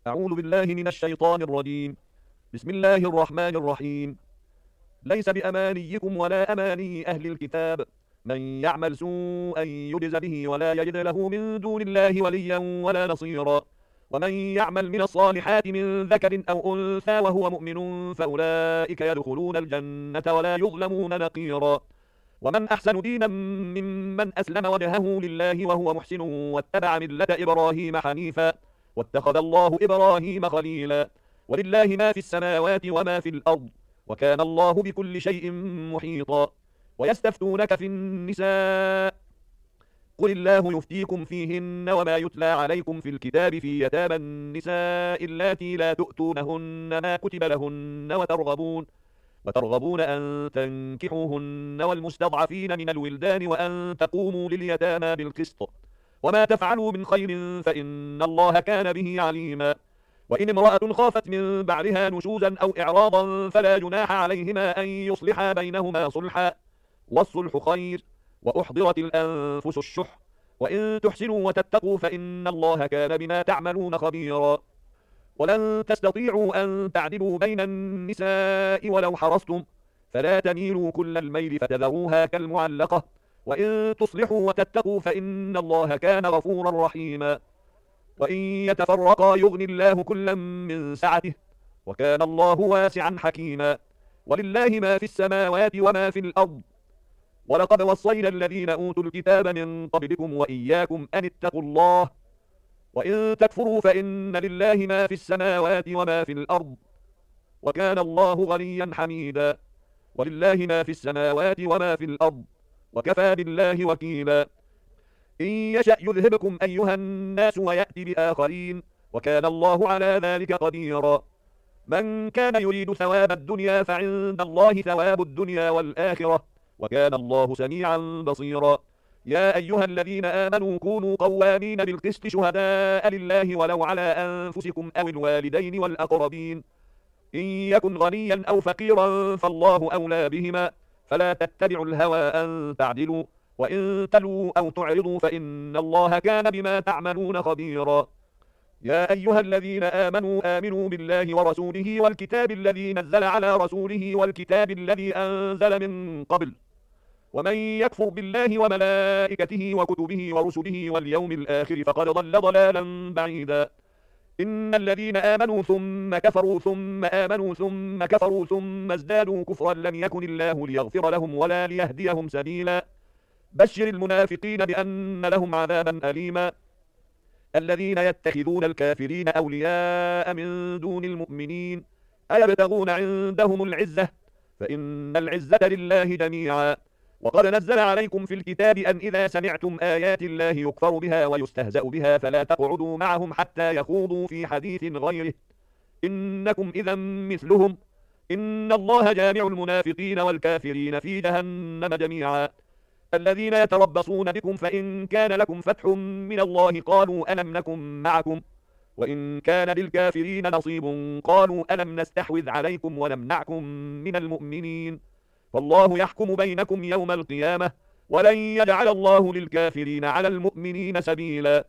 أعوذ بالله من الشيطان الرجيم. بسم الله الرحمن الرحيم. ليس بأمانيكم ولا أماني أهل الكتاب، من يعمل سوءا يجز به ولا يجد له من دون الله وليا ولا نصيرا. ومن يعمل من الصالحات من ذكر أو أنثى وهو مؤمن فأولئك يدخلون الجنة ولا يظلمون نقيرا. ومن أحسن دينا ممن أسلم وجهه لله وهو محسن واتبع ملة إبراهيم حنيفا واتخذ الله إبراهيم خليلا. ولله ما في السماوات وما في الأرض وكان الله بكل شيء محيطا. ويستفتونك في النساء، قل الله يفتيكم فيهن وما يتلى عليكم في الكتاب في يتامى النساء اللاتي لا تؤتونهن ما كتب لهن وترغبون أن تنكحوهن والمستضعفين من الولدان وأن تقوموا لليتامى بالقسط، وما تفعلوا من خير فإن الله كان به عليما. وإن امرأة خافت من بعلها نشوزا أو إعراضا فلا جناح عليهما أن يصلحا بينهما صلحا، والصلح خير، وأحضرت الأنفس الشح، وإن تحسنوا وتتقوا فإن الله كان بما تعملون خبيرا. ولن تستطيعوا أن تعدلوا بين النساء ولو حرصتم، فلا تميلوا كل الميل فتذروها كالمعلقة، وإن تصلحوا وتتقوا فإن الله كان غفورا رحيما. وإن يتفرقا يغني الله كلا من سعته، وكان الله واسعا حكيما. ولله ما في السماوات وما في الأرض. ولقد وصينا الذين أوتوا الكتاب من قبلكم وإياكم أن اتقوا الله، وإن تكفروا فإن لله ما في السماوات وما في الأرض، وكان الله غنيا حميدا. ولله ما في السماوات وما في الأرض، وكفى بالله وكيلا. إن يشأ يذهبكم أيها الناس ويأتي بآخرين، وكان الله على ذلك قديرا. من كان يريد ثواب الدنيا فعند الله ثواب الدنيا والآخرة، وكان الله سميعا بصيرا. يا أيها الذين آمنوا كونوا قوامين بالقسط شهداء لله ولو على أنفسكم أو الوالدين والأقربين، إن يكن غنيا أو فقيرا فالله أولى بهما، فلا تتبعوا الهوى أن تعدلوا، وإن تلووا أو تعرضوا فإن الله كان بما تعملون خبيرا. يا أيها الذين آمنوا بالله ورسوله والكتاب الذي نزل على رسوله والكتاب الذي أنزل من قبل، ومن يكفر بالله وملائكته وكتبه ورسله واليوم الآخر فقد ضل ضلالا بعيدا. إن الذين آمنوا ثم كفروا ثم آمنوا ثم كفروا ثم ازدادوا كفرا لن يكن الله ليغفر لهم ولا ليهديهم سبيلا. بشر المنافقين بأن لهم عذابا أليما. الذين يتخذون الكافرين أولياء من دون المؤمنين أيبتغون عندهم العزة، فإن العزة لله جميعا. وقد نزل عليكم في الكتاب أن إذا سمعتم آيات الله يكفر بها ويستهزأ بها فلا تقعدوا معهم حتى يخوضوا في حديث غيره، إنكم إذا مثلهم، إن الله جامع المنافقين والكافرين في جهنم جميعا. الذين يتربصون بكم فإن كان لكم فتح من الله قالوا ألم نكن معكم، وإن كان للكافرين نصيب قالوا ألم نستحوذ عليكم ونمنعكم من المؤمنين، فالله يحكم بينكم يوم القيامة، ولن يجعل الله للكافرين على المؤمنين سبيلا.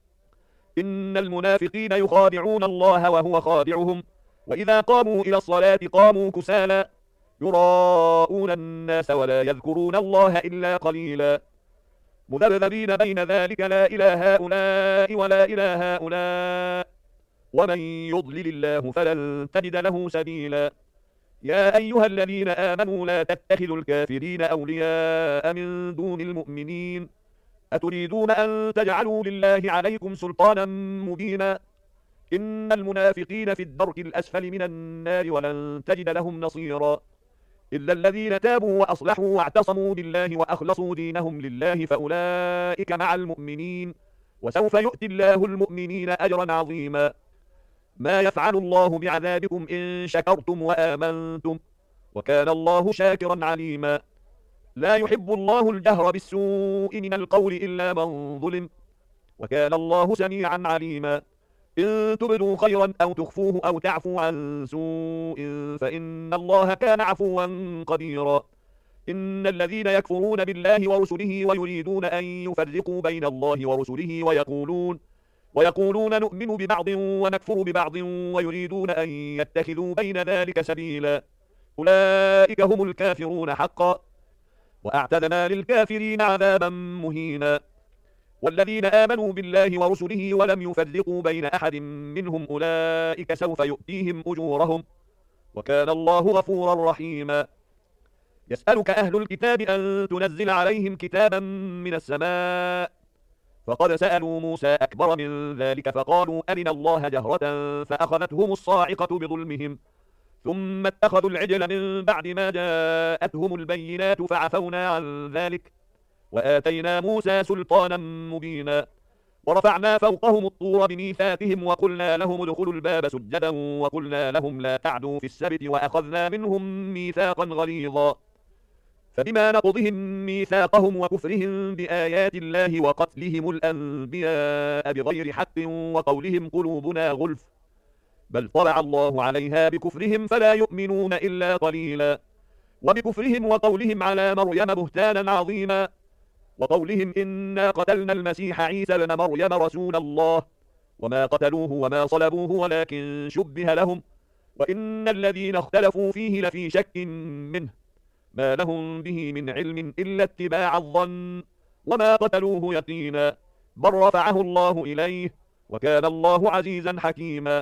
إن المنافقين يخادعون الله وهو خادعهم، وإذا قاموا إلى الصلاة قاموا كسالى يراءون الناس ولا يذكرون الله إلا قليلا. مذبذبين بين ذلك لا إلى هؤلاء ولا إلى هؤلاء، ومن يضلل الله فلن تجد له سبيلا. يا أيها الذين آمنوا لا تتخذوا الكافرين أولياء من دون المؤمنين، أتريدون أن تجعلوا لله عليكم سلطانا مبينا. إن المنافقين في الدرك الأسفل من النار ولن تجد لهم نصيرا. إلا الذين تابوا وأصلحوا واعتصموا بالله وأخلصوا دينهم لله فأولئك مع المؤمنين، وسوف يؤتي الله المؤمنين أجرا عظيما. ما يفعل الله بعذابكم إن شكرتم وآمنتم، وكان الله شاكرا عليما. لا يحب الله الجهر بالسوء من القول إلا من ظلم، وكان الله سميعا عليما. إن تبدوا خيرا أو تخفوه أو تعفوا عن سوء فإن الله كان عفوا قديرا. إن الذين يكفرون بالله ورسله ويريدون أن يفرقوا بين الله ورسله ويقولون نؤمن ببعض ونكفر ببعض ويريدون أن يتخذوا بين ذلك سبيلا أولئك هم الكافرون حقا وأعتدنا للكافرين عذابا مهينا والذين آمنوا بالله ورسله ولم يفرقوا بين أحد منهم أولئك سوف يؤتيهم أجورهم وكان الله غفورا رحيما يسألك أهل الكتاب أن تنزل عليهم كتابا من السماء فقد سألوا موسى أكبر من ذلك فقالوا أرنا الله جهرة فأخذتهم الصاعقة بظلمهم ثم اتخذوا العجل من بعد ما جاءتهم البينات فعفونا عن ذلك وآتينا موسى سلطانا مبينا ورفعنا فوقهم الطور بميثاقهم وقلنا لهم ادخلوا الباب سجدا وقلنا لهم لا تعدوا في السبت وأخذنا منهم ميثاقا غليظا فبما نقضهم ميثاقهم وكفرهم بآيات الله وقتلهم الأنبياء بغير حق وقولهم قلوبنا غلف بل طبع الله عليها بكفرهم فلا يؤمنون إلا قليلا وبكفرهم وقولهم على مريم بهتانا عظيما وقولهم إنا قتلنا المسيح عيسى بن مريم رسول الله وما قتلوه وما صلبوه ولكن شبه لهم وإن الذين اختلفوا فيه لفي شك منه ما لهم به من علم إلا اتباع الظن وما قتلوه يقينا بل رفعه الله إليه وكان الله عزيزا حكيما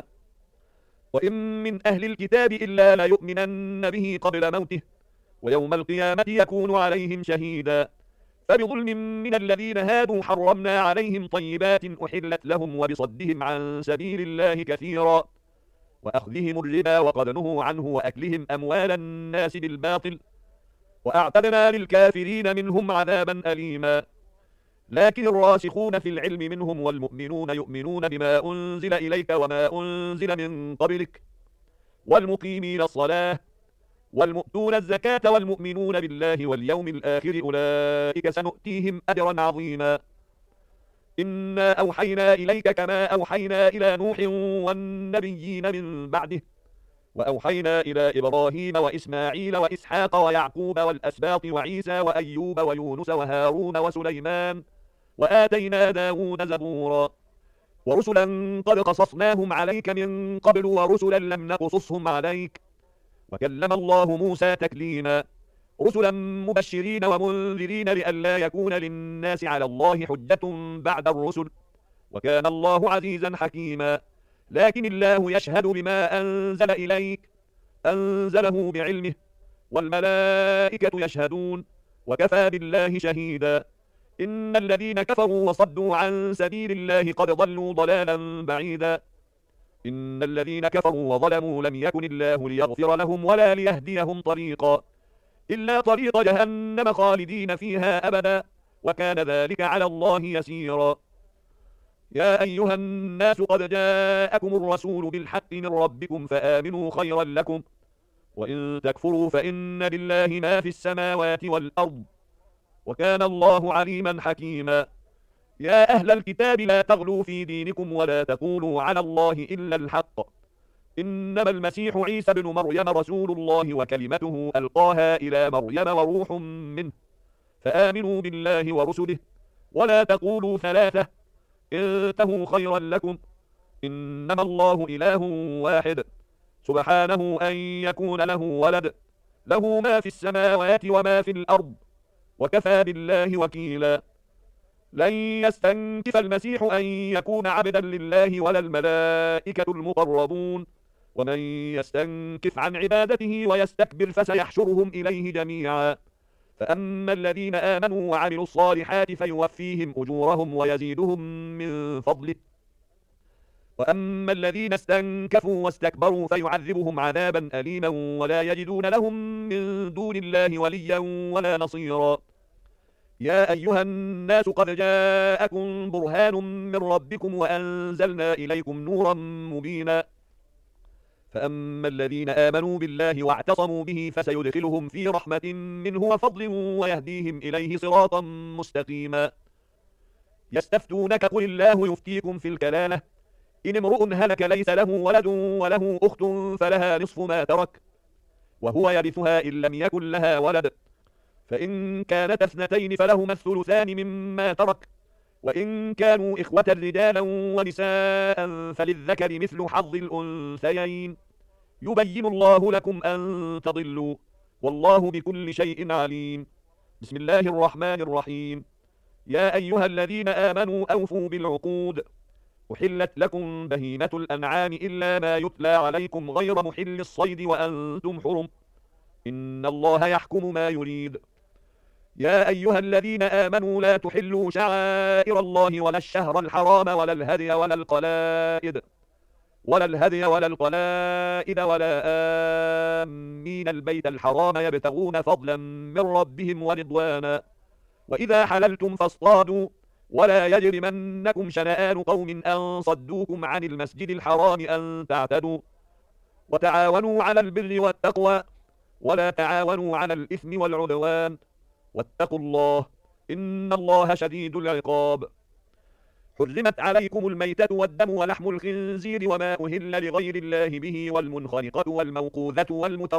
وإن من أهل الكتاب إلا ليؤمنن به قبل موته ويوم القيامة يكون عليهم شهيدا فبظلم من الذين هادوا حرمنا عليهم طيبات أحلت لهم وبصدهم عن سبيل الله كثيرا وأخذهم الربا وقد نهوا عنه وأكلهم أموال الناس بالباطل وأعتدنا للكافرين منهم عذابا أليما لكن الراسخون في العلم منهم والمؤمنون يؤمنون بما أنزل إليك وما أنزل من قبلك والمقيمين الصلاة والمؤتون الزكاة والمؤمنون بالله واليوم الآخر أولئك سنؤتيهم أجرا عظيما إنا أوحينا إليك كما أوحينا إلى نوح والنبيين من بعده وأوحينا إلى إبراهيم وإسماعيل وإسحاق ويعقوب والأسباط وعيسى وأيوب ويونس وهارون وسليمان وآتينا داود زبورا ورسلا قد قصصناهم عليك من قبل ورسلا لم نقصصهم عليك وكلم الله موسى تكليما رسلا مبشرين ومنذرين لئلا يكون للناس على الله حجة بعد الرسل وكان الله عزيزا حكيما لكن الله يشهد بما أنزل إليك أنزله بعلمه والملائكة يشهدون وكفى بالله شهيدا إن الذين كفروا وصدوا عن سبيل الله قد ضلوا ضلالا بعيدا إن الذين كفروا وظلموا لم يكن الله ليغفر لهم ولا ليهديهم طريقا إلا طريق جهنم خالدين فيها أبدا وكان ذلك على الله يسيرا يا أيها الناس قد جاءكم الرسول بالحق من ربكم فآمنوا خيرا لكم وإن تكفروا فإن لله ما في السماوات والأرض وكان الله عليما حكيما يا أهل الكتاب لا تغلوا في دينكم ولا تقولوا على الله إلا الحق إنما المسيح عيسى بن مريم رسول الله وكلمته ألقاها إلى مريم وروح منه فآمنوا بالله ورسله ولا تقولوا ثلاثة انتهوا خيرا لكم إنما الله إله واحد سبحانه أن يكون له ولد له ما في السماوات وما في الأرض وكفى بالله وكيلا لن يستنكف المسيح أن يكون عبدا لله ولا الملائكة المقربون ومن يستنكف عن عبادته ويستكبر فسيحشرهم إليه جميعا فأما الذين آمنوا وعملوا الصالحات فيوفيهم أجورهم ويزيدهم من فضله وأما الذين استنكفوا واستكبروا فيعذبهم عذابا أليما ولا يجدون لهم من دون الله وليا ولا نصيرا يا أيها الناس قد جاءكم برهان من ربكم وأنزلنا إليكم نورا مبينا فأما الذين آمنوا بالله واعتصموا به فسيدخلهم في رحمة منه وفضل ويهديهم إليه صراطا مستقيما يستفتونك قل الله يفتيكم في الكلالة إن امرؤ هلك ليس له ولد وله أخت فلها نصف ما ترك وهو يرثها إن لم يكن لها ولد فإن كانت اثنتين فلهما الثلثان مما ترك وإن كانوا إخوة رجالا ونساء فللذكر مثل حظ الأنثيين يبين الله لكم أن تضلوا والله بكل شيء عليم. بسم الله الرحمن الرحيم. يا أيها الذين آمنوا أوفوا بالعقود. أحلت لكم بهيمة الأنعام إلا ما يتلى عليكم غير محل الصيد وأنتم حرم إن الله يحكم ما يريد. يا أيها الذين آمنوا لا تحلوا شعائر الله ولا الشهر الحرام ولا القلائد ولا آمين البيت الحرام يبتغون فضلا من ربهم ورضوانا وإذا حللتم فاصطادوا ولا يجرمنكم شنآن قوم أن صدوكم عن المسجد الحرام أن تعتدوا وتعاونوا على البر والتقوى ولا تعاونوا على الإثم والعدوان واتقوا الله إن الله شديد العقاب. حرمت عليكم الميتة والدم ولحم الخنزير وما أهل لغير الله به والمنخنقة والموقوذة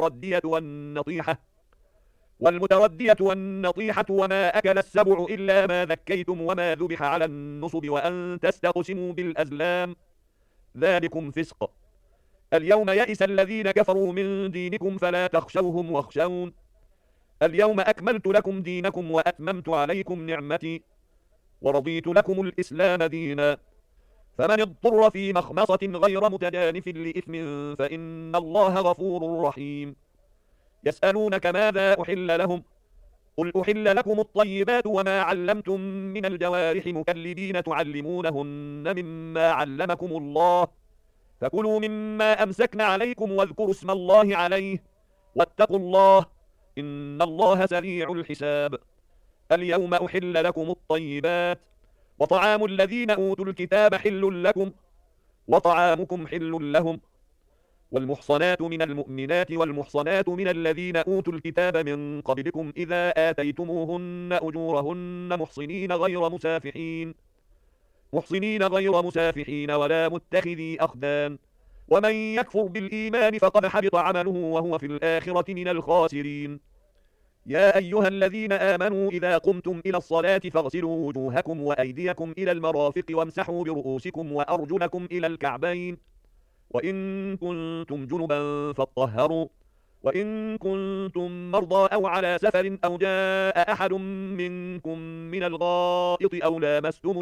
والمتردية والنطيحة وما أكل السبع إلا ما ذكيتم وما ذبح على النصب وأن تستقسموا بالأزلام ذلكم فسق. اليوم يئس الذين كفروا من دينكم فلا تخشوهم واخشون اليوم أكملت لكم دينكم وأتممت عليكم نعمتي ورضيت لكم الإسلام دينا فمن اضطر في مخمصة غير متجانف لإثم فإن الله غفور رحيم. يسألونك ماذا أحل لهم قل أحل لكم الطيبات وما علمتم من الجوارح مكلبين تعلمونهن مما علمكم الله فكلوا مما أمسكن عليكم واذكروا اسم الله عليه واتقوا الله إن الله سريع الحساب. اليوم أحل لكم الطيبات وطعام الذين أوتوا الكتاب حل لكم وطعامكم حل لهم والمحصنات من المؤمنات والمحصنات من الذين أوتوا الكتاب من قبلكم إذا آتيتموهن أجورهن محصنين غير مسافحين ولا متخذي أخدان ومن يكفر بالإيمان فقد حبط عمله وهو في الآخرة من الخاسرين. يا أيها الذين آمنوا إذا قمتم إلى الصلاة فاغسلوا وجوهكم وأيديكم إلى المرافق وامسحوا برؤوسكم وأرجلكم إلى الكعبين وإن كنتم جنبا فاطهروا وإن كنتم مرضى أو على سفر أو جاء أحد منكم من الغائط أو لامستم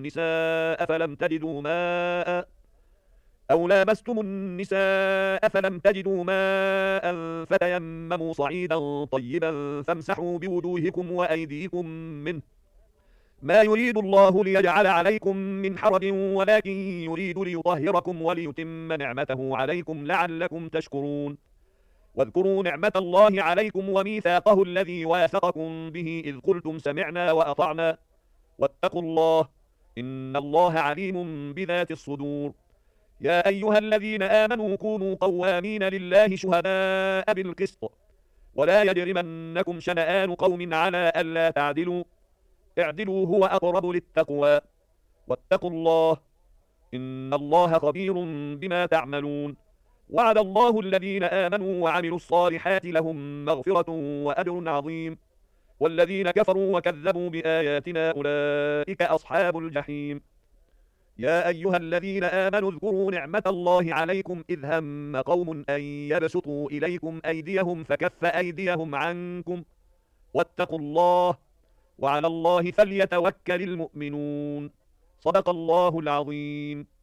النساء فلم تجدوا ماء فتيمموا صعيدا طيبا فامسحوا بوجوهكم وأيديكم منه ما يريد الله ليجعل عليكم من حرج ولكن يريد ليطهركم وليتم نعمته عليكم لعلكم تشكرون. واذكروا نعمة الله عليكم وميثاقه الذي واثقكم به إذ قلتم سمعنا وأطعنا واتقوا الله إن الله عليم بذات الصدور. يا أيها الذين آمنوا كونوا قوامين لله شهداء بالقسط ولا يجرمنكم شنآن قوم على ألا تعدلوا اعدلوا هو أقرب للتقوى واتقوا الله إن الله خبير بما تعملون. وعد الله الذين آمنوا وعملوا الصالحات لهم مغفرة وأجر عظيم والذين كفروا وكذبوا بآياتنا أولئك أصحاب الجحيم. يا أيها الذين آمنوا اذكروا نعمة الله عليكم إذ هم قوم أن يبسطوا إليكم أيديهم فكف أيديهم عنكم واتقوا الله وعلى الله فليتوكل المؤمنون. صدق الله العظيم.